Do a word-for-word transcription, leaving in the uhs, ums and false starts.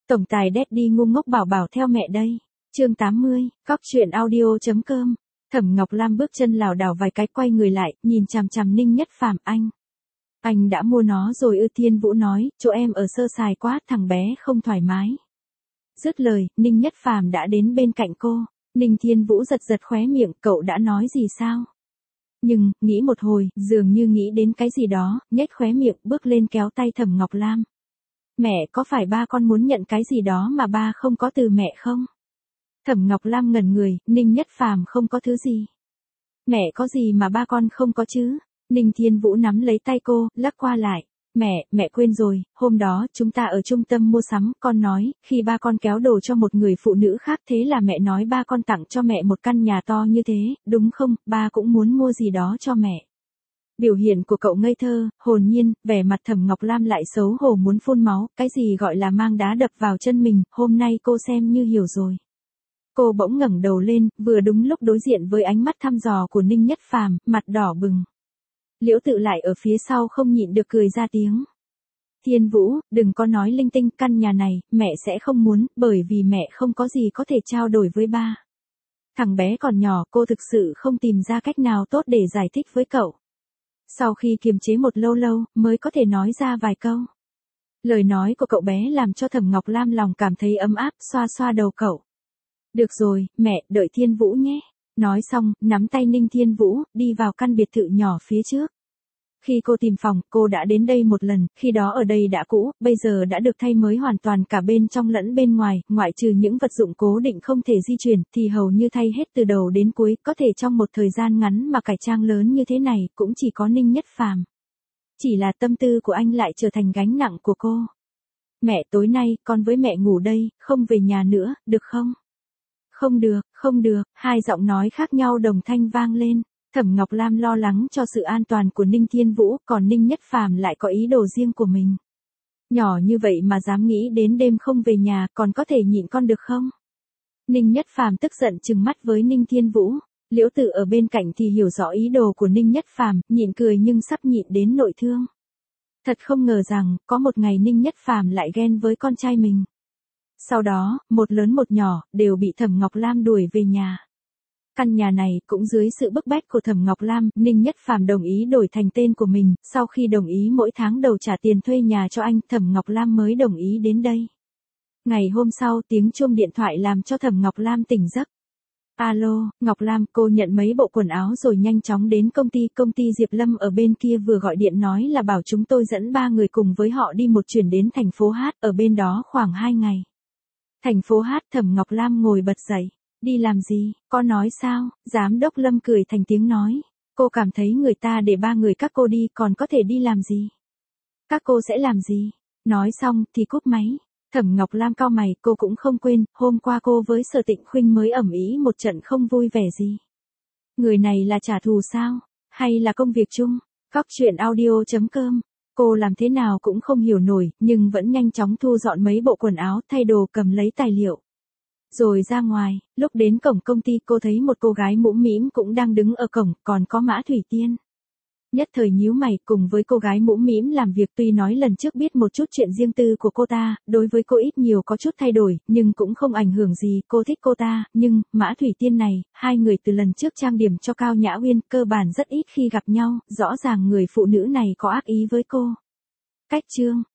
Tổng tài Daddy ngu ngốc bảo bảo theo mẹ đây. Chương tám mươi, cóc truyện audio chấm com. Thẩm Ngọc Lam bước chân lảo đảo vài cái quay người lại, nhìn chằm chằm Ninh Nhất Phàm. Anh. Anh đã mua nó rồi ư? Thiên Vũ nói, chỗ em ở sơ sài quá, thằng bé không thoải mái. Dứt lời, Ninh Nhất Phàm đã đến bên cạnh cô. Ninh Thiên Vũ giật giật khóe miệng, cậu đã nói gì sao? Nhưng, nghĩ một hồi, dường như nghĩ đến cái gì đó, nhếch khóe miệng, bước lên kéo tay Thẩm Ngọc Lam. Mẹ, có phải ba con muốn nhận cái gì đó mà ba không có từ mẹ không? Thẩm Ngọc Lam ngẩn người, Ninh Nhất Phàm không có thứ gì. Mẹ có gì mà ba con không có chứ? Ninh Thiên Vũ nắm lấy tay cô, lắc qua lại. Mẹ, mẹ quên rồi, hôm đó chúng ta ở trung tâm mua sắm, con nói, khi ba con kéo đồ cho một người phụ nữ khác thế là mẹ nói ba con tặng cho mẹ một căn nhà to như thế, đúng không? Ba cũng muốn mua gì đó cho mẹ. Biểu hiện của cậu ngây thơ, hồn nhiên, vẻ mặt Thẩm Ngọc Lam lại xấu hổ muốn phun máu, cái gì gọi là mang đá đập vào chân mình, hôm nay cô xem như hiểu rồi. Cô bỗng ngẩng đầu lên, vừa đúng lúc đối diện với ánh mắt thăm dò của Ninh Nhất Phàm, mặt đỏ bừng. Liễu Tự lại ở phía sau không nhịn được cười ra tiếng. Thiên Vũ, đừng có nói linh tinh, căn nhà này, mẹ sẽ không muốn, bởi vì mẹ không có gì có thể trao đổi với ba. Thằng bé còn nhỏ, cô thực sự không tìm ra cách nào tốt để giải thích với cậu. Sau khi kiềm chế một lâu lâu, mới có thể nói ra vài câu. Lời nói của cậu bé làm cho Thẩm Ngọc Lam lòng cảm thấy ấm áp, xoa xoa đầu cậu. Được rồi, mẹ, đợi Thiên Vũ nhé. Nói xong, nắm tay Ninh Thiên Vũ, đi vào căn biệt thự nhỏ phía trước. Khi cô tìm phòng, cô đã đến đây một lần, khi đó ở đây đã cũ, bây giờ đã được thay mới hoàn toàn cả bên trong lẫn bên ngoài, ngoại trừ những vật dụng cố định không thể di chuyển, thì hầu như thay hết từ đầu đến cuối, có thể trong một thời gian ngắn mà cải trang lớn như thế này, cũng chỉ có Ninh Nhất Phàm. Chỉ là tâm tư của anh lại trở thành gánh nặng của cô. Mẹ, tối nay, con với mẹ ngủ đây, không về nhà nữa, được không? Không được, không được, hai giọng nói khác nhau đồng thanh vang lên. Thẩm Ngọc Lam lo lắng cho sự an toàn của Ninh Thiên Vũ, còn Ninh Nhất Phàm lại có ý đồ riêng của mình. Nhỏ như vậy mà dám nghĩ đến đêm không về nhà, còn có thể nhịn con được không? Ninh Nhất Phàm tức giận trừng mắt với Ninh Thiên Vũ. Liễu Tự ở bên cạnh thì hiểu rõ ý đồ của Ninh Nhất Phàm, nhịn cười nhưng sắp nhịn đến nội thương. Thật không ngờ rằng, có một ngày Ninh Nhất Phàm lại ghen với con trai mình. Sau đó, một lớn một nhỏ, đều bị Thẩm Ngọc Lam đuổi về nhà. Căn nhà này, cũng dưới sự bức bách của Thẩm Ngọc Lam, Ninh Nhất Phàm đồng ý đổi thành tên của mình, sau khi đồng ý mỗi tháng đầu trả tiền thuê nhà cho anh, Thẩm Ngọc Lam mới đồng ý đến đây. Ngày hôm sau, tiếng chuông điện thoại làm cho Thẩm Ngọc Lam tỉnh giấc. Alo, Ngọc Lam, cô nhận mấy bộ quần áo rồi nhanh chóng đến công ty, công ty Diệp Lâm ở bên kia vừa gọi điện nói là bảo chúng tôi dẫn ba người cùng với họ đi một chuyến đến thành phố Hát, ở bên đó khoảng hai ngày. Thành phố Hát, Thẩm Ngọc Lam ngồi bật dậy. Đi làm gì, có nói sao? Giám đốc Lâm cười thành tiếng nói. Cô cảm thấy người ta để ba người các cô đi còn có thể đi làm gì? Các cô sẽ làm gì? Nói xong thì cúp máy. Thẩm Ngọc Lam cau mày, cô cũng không quên, hôm qua cô với Sở Tịnh Khuynh mới ầm ĩ một trận không vui vẻ gì. Người này là trả thù sao? Hay là công việc chung? Cóc truyện audio chấm com. Cô làm thế nào cũng không hiểu nổi, nhưng vẫn nhanh chóng thu dọn mấy bộ quần áo, thay đồ, cầm lấy tài liệu. Rồi ra ngoài, lúc đến cổng công ty cô thấy một cô gái mũm mĩm cũng đang đứng ở cổng, còn có Mã Thủy Tiên. Nhất thời nhíu mày, cùng với cô gái mũm mĩm làm việc, tuy nói lần trước biết một chút chuyện riêng tư của cô ta, đối với cô ít nhiều có chút thay đổi, nhưng cũng không ảnh hưởng gì, cô thích cô ta, nhưng, Mã Thủy Tiên này, hai người từ lần trước trang điểm cho Cao Nhã Uyên, cơ bản rất ít khi gặp nhau, rõ ràng người phụ nữ này có ác ý với cô. Cách chương